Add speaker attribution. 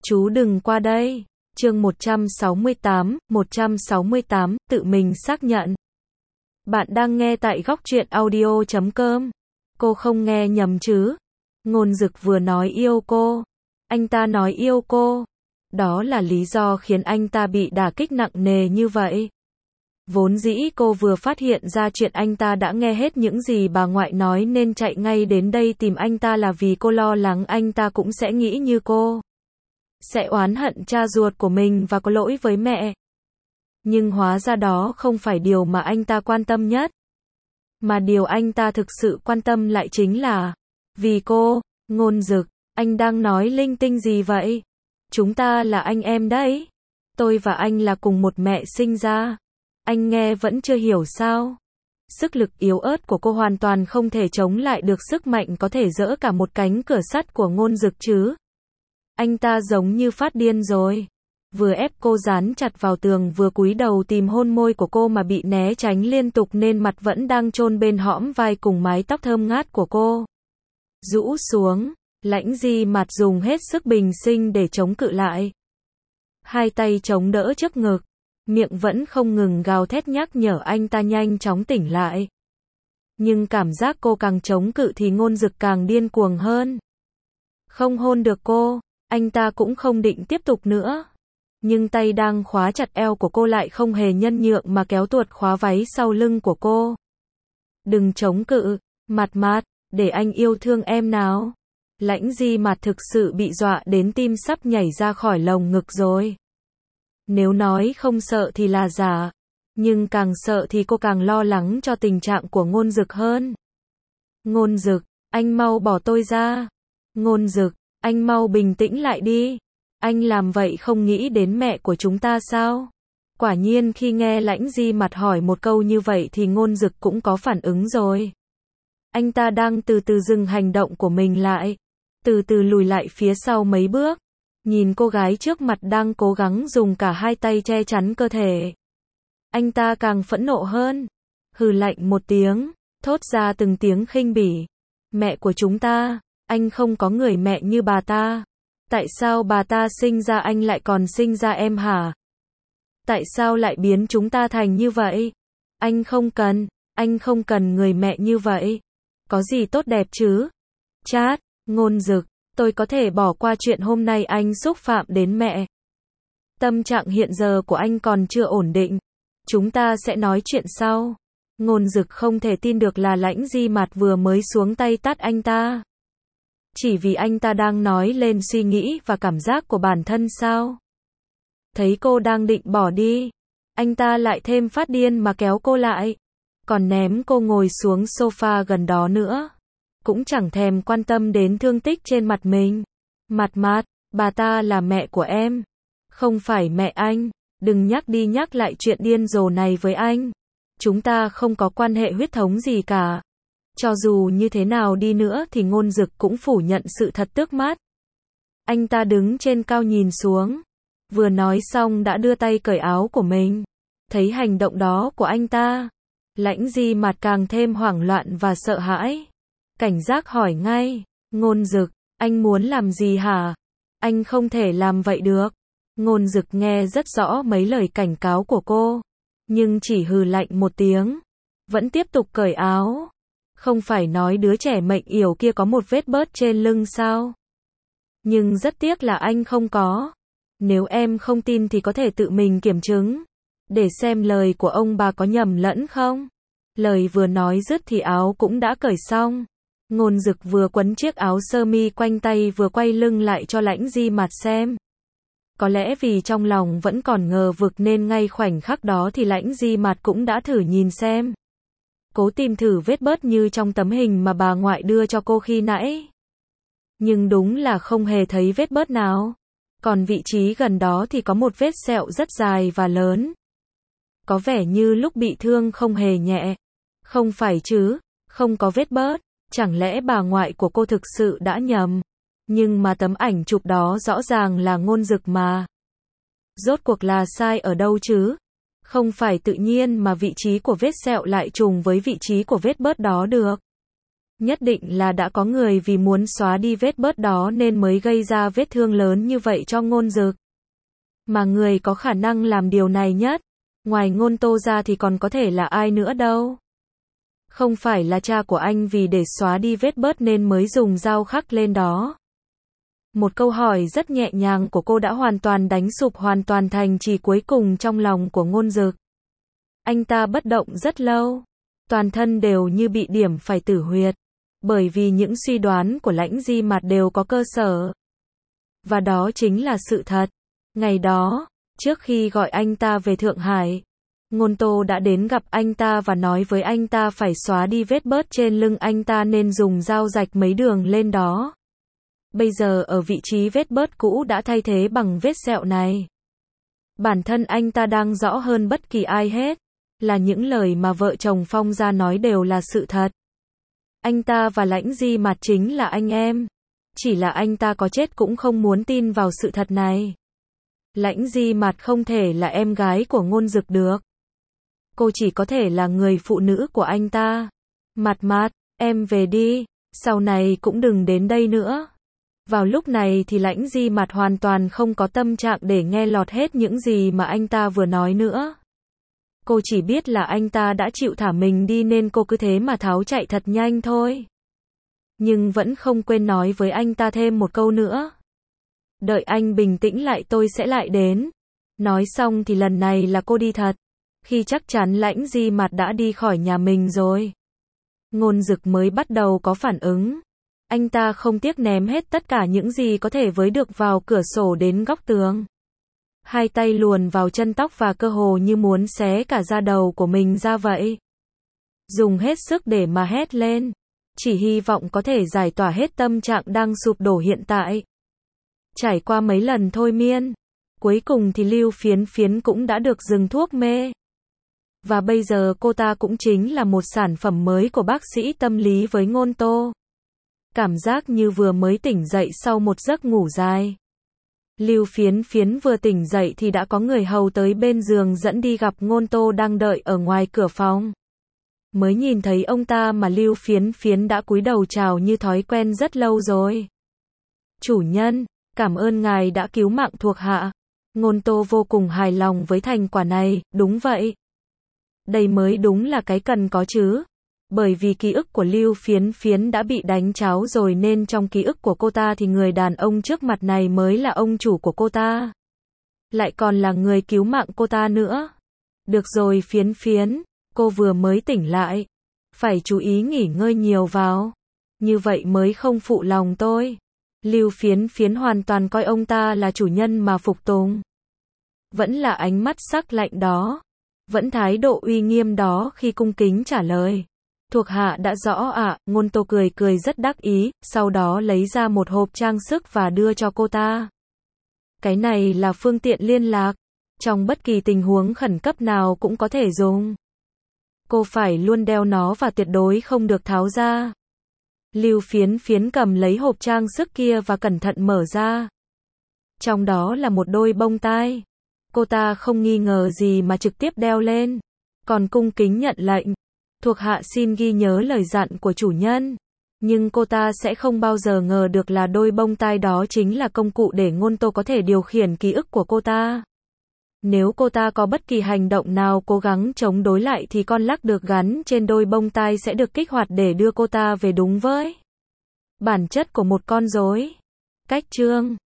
Speaker 1: Chú đừng qua đây. Chương 168, tự mình xác nhận. Bạn đang nghe tại góc truyện audio.com. Cô không nghe nhầm chứ? Ngôn Dực vừa nói yêu cô. Anh ta nói yêu cô. Đó là lý do khiến anh ta bị đả kích nặng nề như vậy. Vốn dĩ cô vừa phát hiện ra chuyện anh ta đã nghe hết những gì bà ngoại nói nên chạy ngay đến đây tìm anh ta là vì cô lo lắng anh ta cũng sẽ nghĩ như cô. Sẽ oán hận cha ruột của mình và có lỗi với mẹ. Nhưng hóa ra đó không phải điều mà anh ta quan tâm nhất. Mà điều anh ta thực sự quan tâm lại chính là vì cô. Ngôn Dực, anh đang nói linh tinh gì vậy? Chúng ta là anh em đấy. Tôi và anh là cùng một mẹ sinh ra. Anh nghe vẫn chưa hiểu sao? Sức lực yếu ớt của cô hoàn toàn không thể chống lại được sức mạnh có thể dỡ cả một cánh cửa sắt của Ngôn Dực chứ. Anh ta giống như phát điên rồi. Vừa ép cô dán chặt vào tường vừa cúi đầu tìm hôn môi của cô mà bị né tránh liên tục nên mặt vẫn đang chôn bên hõm vai cùng mái tóc thơm ngát của cô. Rũ xuống, Lãnh Di Mạt dùng hết sức bình sinh để chống cự lại. Hai tay chống đỡ trước ngực, miệng vẫn không ngừng gào thét nhắc nhở anh ta nhanh chóng tỉnh lại. Nhưng cảm giác cô càng chống cự thì Ngôn Dực càng điên cuồng hơn. Không hôn được cô, anh ta cũng không định tiếp tục nữa. Nhưng tay đang khóa chặt eo của cô lại không hề nhân nhượng mà kéo tuột khóa váy sau lưng của cô. Đừng chống cự, Mạt, để anh yêu thương em nào. Lãnh Di Mạt thực sự bị dọa đến tim sắp nhảy ra khỏi lồng ngực rồi. Nếu nói không sợ thì là giả. Nhưng càng sợ thì cô càng lo lắng cho tình trạng của Ngôn Dực hơn. Ngôn Dực, anh mau bỏ tôi ra. Ngôn Dực, anh mau bình tĩnh lại đi. Anh làm vậy không nghĩ đến mẹ của chúng ta sao? Quả nhiên khi nghe Lãnh Di Mạt hỏi một câu như vậy thì Ngôn Dực cũng có phản ứng rồi. Anh ta đang từ từ dừng hành động của mình lại. Từ từ lùi lại phía sau mấy bước. Nhìn cô gái trước mặt đang cố gắng dùng cả hai tay che chắn cơ thể. Anh ta càng phẫn nộ hơn. Hừ lạnh một tiếng, thốt ra từng tiếng khinh bỉ. Mẹ của chúng ta, anh không có người mẹ như bà ta. Tại sao bà ta sinh ra anh lại còn sinh ra em hả? Tại sao lại biến chúng ta thành như vậy? Anh không cần người mẹ như vậy. Có gì tốt đẹp chứ? Chát, Ngôn Dực, tôi có thể bỏ qua chuyện hôm nay anh xúc phạm đến mẹ. Tâm trạng hiện giờ của anh còn chưa ổn định. Chúng ta sẽ nói chuyện sau. Ngôn Dực không thể tin được là Lãnh Di Mạt vừa mới xuống tay tát anh ta. Chỉ vì anh ta đang nói lên suy nghĩ và cảm giác của bản thân sao? Thấy cô đang định bỏ đi, anh ta lại thêm phát điên mà kéo cô lại. Còn ném cô ngồi xuống sofa gần đó nữa. Cũng chẳng thèm quan tâm đến thương tích trên mặt mình. Mạt, bà ta là mẹ của em. Không phải mẹ anh. Đừng nhắc đi nhắc lại chuyện điên rồ này với anh. Chúng ta không có quan hệ huyết thống gì cả. Cho dù như thế nào đi nữa thì Ngôn Dực cũng phủ nhận sự thật trước mắt. Anh ta đứng trên cao nhìn xuống. Vừa nói xong đã đưa tay cởi áo của mình. Thấy hành động đó của anh ta, Lãnh Di Mạt càng thêm hoảng loạn và sợ hãi. Cảnh giác hỏi ngay, Ngôn Dực, anh muốn làm gì hả? Anh không thể làm vậy được. Ngôn Dực nghe rất rõ mấy lời cảnh cáo của cô, nhưng chỉ hừ lạnh một tiếng, vẫn tiếp tục cởi áo. Không phải nói đứa trẻ mệnh yểu kia có một vết bớt trên lưng sao? Nhưng rất tiếc là anh không có. Nếu em không tin thì có thể tự mình kiểm chứng, để xem lời của ông bà có nhầm lẫn không. Lời vừa nói dứt thì áo cũng đã cởi xong. Ngôn Dực vừa quấn chiếc áo sơ mi quanh tay vừa quay lưng lại cho Lãnh Di Mạt xem. Có lẽ vì trong lòng vẫn còn ngờ vực nên ngay khoảnh khắc đó thì Lãnh Di Mạt cũng đã thử nhìn xem. Cố tìm thử vết bớt như trong tấm hình mà bà ngoại đưa cho cô khi nãy. Nhưng đúng là không hề thấy vết bớt nào. Còn vị trí gần đó thì có một vết sẹo rất dài và lớn. Có vẻ như lúc bị thương không hề nhẹ. Không phải chứ, không có vết bớt. Chẳng lẽ bà ngoại của cô thực sự đã nhầm? Nhưng mà tấm ảnh chụp đó rõ ràng là Ngôn Dực mà. Rốt cuộc là sai ở đâu chứ? Không phải tự nhiên mà vị trí của vết sẹo lại trùng với vị trí của vết bớt đó được. Nhất định là đã có người vì muốn xóa đi vết bớt đó nên mới gây ra vết thương lớn như vậy cho Ngôn Dực. Mà người có khả năng làm điều này nhất, ngoài Ngôn Tô ra thì còn có thể là ai nữa đâu. Không phải là cha của anh vì để xóa đi vết bớt nên mới dùng dao khắc lên đó. Một câu hỏi rất nhẹ nhàng của cô đã hoàn toàn đánh sụp hoàn toàn thành trì cuối cùng trong lòng của Ngôn Dực. Anh ta bất động rất lâu, toàn thân đều như bị điểm phải tử huyệt, bởi vì những suy đoán của Lãnh Di Mạt đều có cơ sở. Và đó chính là sự thật. Ngày đó, trước khi gọi anh ta về Thượng Hải, Ngôn Tô đã đến gặp anh ta và nói với anh ta phải xóa đi vết bớt trên lưng anh ta nên dùng dao rạch mấy đường lên đó. Bây giờ ở vị trí vết bớt cũ đã thay thế bằng vết sẹo này. Bản thân anh ta đang rõ hơn bất kỳ ai hết, là những lời mà vợ chồng Phong Gia nói đều là sự thật. Anh ta và Lãnh Di Mạt chính là anh em. Chỉ là anh ta có chết cũng không muốn tin vào sự thật này. Lãnh Di Mạt không thể là em gái của Ngôn Dực được. Cô chỉ có thể là người phụ nữ của anh ta. Mạt Mạt, em về đi, sau này cũng đừng đến đây nữa. Vào lúc này thì Lãnh Di Mạt hoàn toàn không có tâm trạng để nghe lọt hết những gì mà anh ta vừa nói nữa. Cô chỉ biết là anh ta đã chịu thả mình đi nên cô cứ thế mà tháo chạy thật nhanh thôi. Nhưng vẫn không quên nói với anh ta thêm một câu nữa. Đợi anh bình tĩnh lại tôi sẽ lại đến. Nói xong thì lần này là cô đi thật. Khi chắc chắn Lãnh Di Mạt đã đi khỏi nhà mình rồi, Ngôn Dực mới bắt đầu có phản ứng. Anh ta không tiếc ném hết tất cả những gì có thể với được vào cửa sổ đến góc tường. Hai tay luồn vào chân tóc và cơ hồ như muốn xé cả da đầu của mình ra vậy. Dùng hết sức để mà hét lên. Chỉ hy vọng có thể giải tỏa hết tâm trạng đang sụp đổ hiện tại. Trải qua mấy lần thôi miên, cuối cùng thì Lưu Phiến Phiến cũng đã được dừng thuốc mê. Và bây giờ cô ta cũng chính là một sản phẩm mới của bác sĩ tâm lý với Ngôn Tô. Cảm giác như vừa mới tỉnh dậy sau một giấc ngủ dài. Lưu Phiến Phiến vừa tỉnh dậy thì đã có người hầu tới bên giường dẫn đi gặp Ngôn Tô đang đợi ở ngoài cửa phòng. Mới nhìn thấy ông ta mà Lưu Phiến Phiến đã cúi đầu chào như thói quen rất lâu rồi. Chủ nhân, cảm ơn ngài đã cứu mạng thuộc hạ. Ngôn Tô vô cùng hài lòng với thành quả này, đúng vậy. Đây mới đúng là cái cần có chứ. Bởi vì ký ức của Lưu Phiến Phiến đã bị đánh tráo rồi nên trong ký ức của cô ta thì người đàn ông trước mặt này mới là ông chủ của cô ta. Lại còn là người cứu mạng cô ta nữa. Được rồi Phiến Phiến, cô vừa mới tỉnh lại. Phải chú ý nghỉ ngơi nhiều vào. Như vậy mới không phụ lòng tôi. Lưu Phiến Phiến hoàn toàn coi ông ta là chủ nhân mà phục tùng. Vẫn là ánh mắt sắc lạnh đó. Vẫn thái độ uy nghiêm đó khi cung kính trả lời. Thuộc hạ đã rõ ạ, Ngôn Tô cười cười rất đắc ý, sau đó lấy ra một hộp trang sức và đưa cho cô ta. Cái này là phương tiện liên lạc, trong bất kỳ tình huống khẩn cấp nào cũng có thể dùng. Cô phải luôn đeo nó và tuyệt đối không được tháo ra. Lưu Phiến Phiến cầm lấy hộp trang sức kia và cẩn thận mở ra. Trong đó là một đôi bông tai. Cô ta không nghi ngờ gì mà trực tiếp đeo lên, còn cung kính nhận lệnh. Thuộc hạ xin ghi nhớ lời dặn của chủ nhân. Nhưng cô ta sẽ không bao giờ ngờ được là đôi bông tai đó chính là công cụ để Ngôn Tô có thể điều khiển ký ức của cô ta. Nếu cô ta có bất kỳ hành động nào cố gắng chống đối lại thì con lắc được gắn trên đôi bông tai sẽ được kích hoạt để đưa cô ta về đúng với bản chất của một con rối. Cách chương